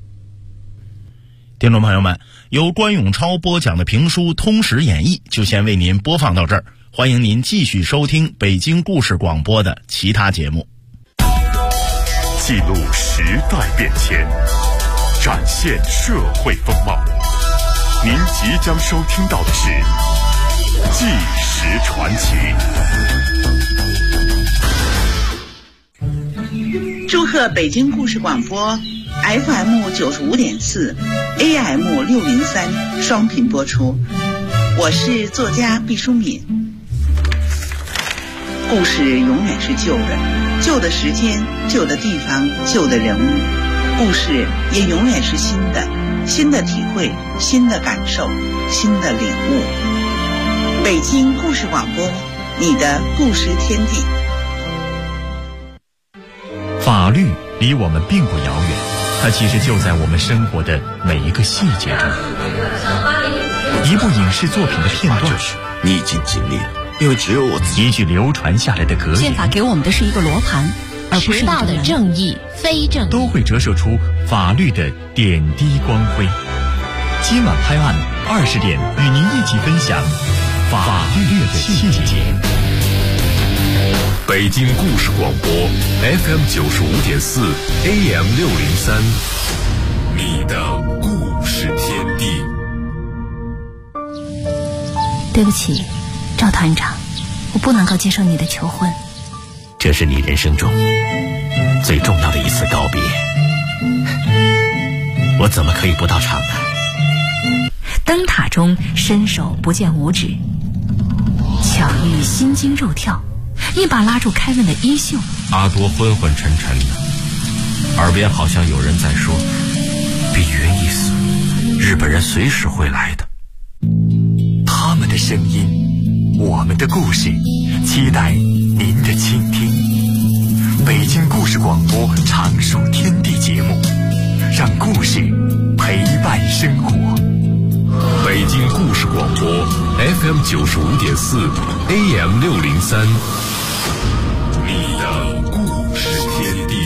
听众朋友们，由关永超播讲的评书《通史演义》就先为您播放到这儿，欢迎您继续收听北京故事广播的其他节目。 记录时代变迁，展现社会风貌。您即将收听到的是《纪实传奇》。 祝贺北京故事广播 FM 95.4 AM 603双频播出。我是作家毕淑敏。故事永远是旧的，旧的时间，旧的地方，旧的人物。故事也永远是新的，新的体会，新的感受，新的领悟。北京故事广播，你的故事天地。 法律离我们并不遥远，它其实就在我们生活的每一个细节中。一部影视作品的片段， 你已经尽力了，因为只有我自己。 一句流传下来的格言， 宪法给我们的是一个罗盘，而不是迟到的正义、非正义， 都会折射出法律的点滴光辉。今晚拍案20点，与您一起分享法律的细节。 北京故事广播 FM 95.4 AM 603，你的故事天地。 对不起，赵团长，我不能够接受你的求婚。 这是你人生中最重要的一次告别，我怎么可以不到场呢？ 灯塔中伸手不见五指，巧遇心惊肉跳，一把拉住凯文的衣袖。 阿多昏昏沉沉的，耳边好像有人在说：比云一死，日本人随时会来的。 他们的声音，我们的故事，期待您的倾听。北京故事广播常数天地节目，让故事陪伴生活。 北京故事广播 FM 95.4 AM 603，你的故事天地。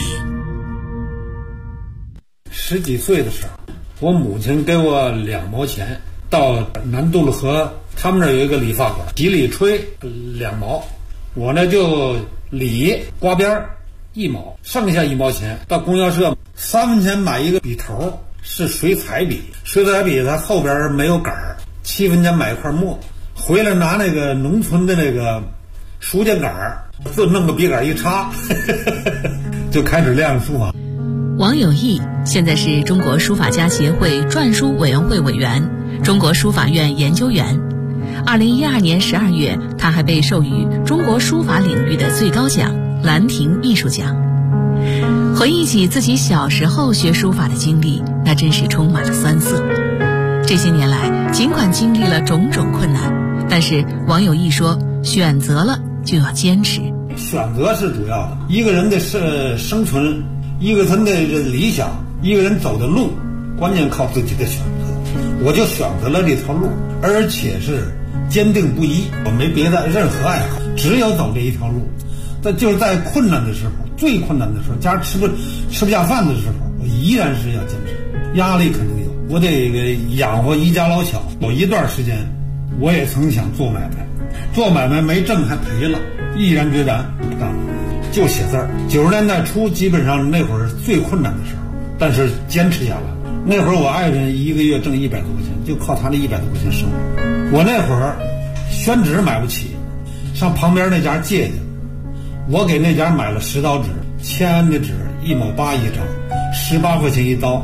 10几岁的时候，我母亲给我2毛钱，到南渡路河，他们那儿有一个理发馆，洗理吹2毛，我呢就理刮边1毛，剩下1毛钱到供销社3分钱买一个笔头，是水彩笔，水彩笔它后边没有杆儿，7分钱买一块墨，回来拿那个农村的那个书架杆儿，就弄个笔杆一插就开始练书法。 王有义现在是中国书法家协会篆书委员会委员，中国书法院研究员。2012年12月，他还被授予中国书法领域的最高奖兰亭艺术奖。回忆起自己小时候学书法的经历，那真是充满了酸涩。这些年来，尽管经历了种种困难，但是王有义说，选择了就要坚持。 选择是主要的，一个人的生存，一个人的理想，一个人走的路，关键靠自己的选择。我就选择了这条路，而且是坚定不移，我没别的任何爱好，只有走这一条路。但就是在困难的时候，最困难的时候，家吃不下饭的时候，我依然是要坚持。压力肯定有，我得养活一家老小。有一段时间，我也曾想做买卖，做买卖没挣还赔了，毅然决然不干了，就写字儿。90年代初，基本上那会儿最困难的时候，但是坚持下来了。那会儿我爱人一个月挣100多块钱，就靠他那100多块钱生活。我那会儿宣纸买不起，上旁边那家借去，我给那家买了10刀纸，签的纸1毛8一张，18块钱一刀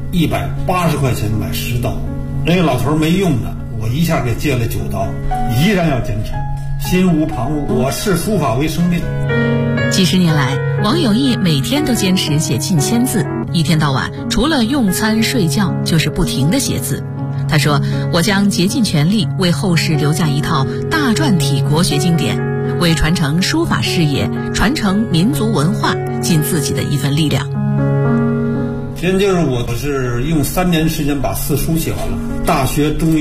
，180块钱买10刀。那个老头没用的，我一下给借了9刀，依然要坚持，心无旁骛。我视书法为生命。 几十年来，王有义每天都坚持写近1000字，一天到晚除了用餐睡觉就是不停地写字。他说，我将竭尽全力为后世留下一套大篆体国学经典，为传承书法事业、传承民族文化尽自己的一份力量。 今天就是我是用3年时间把4书写完了，大学中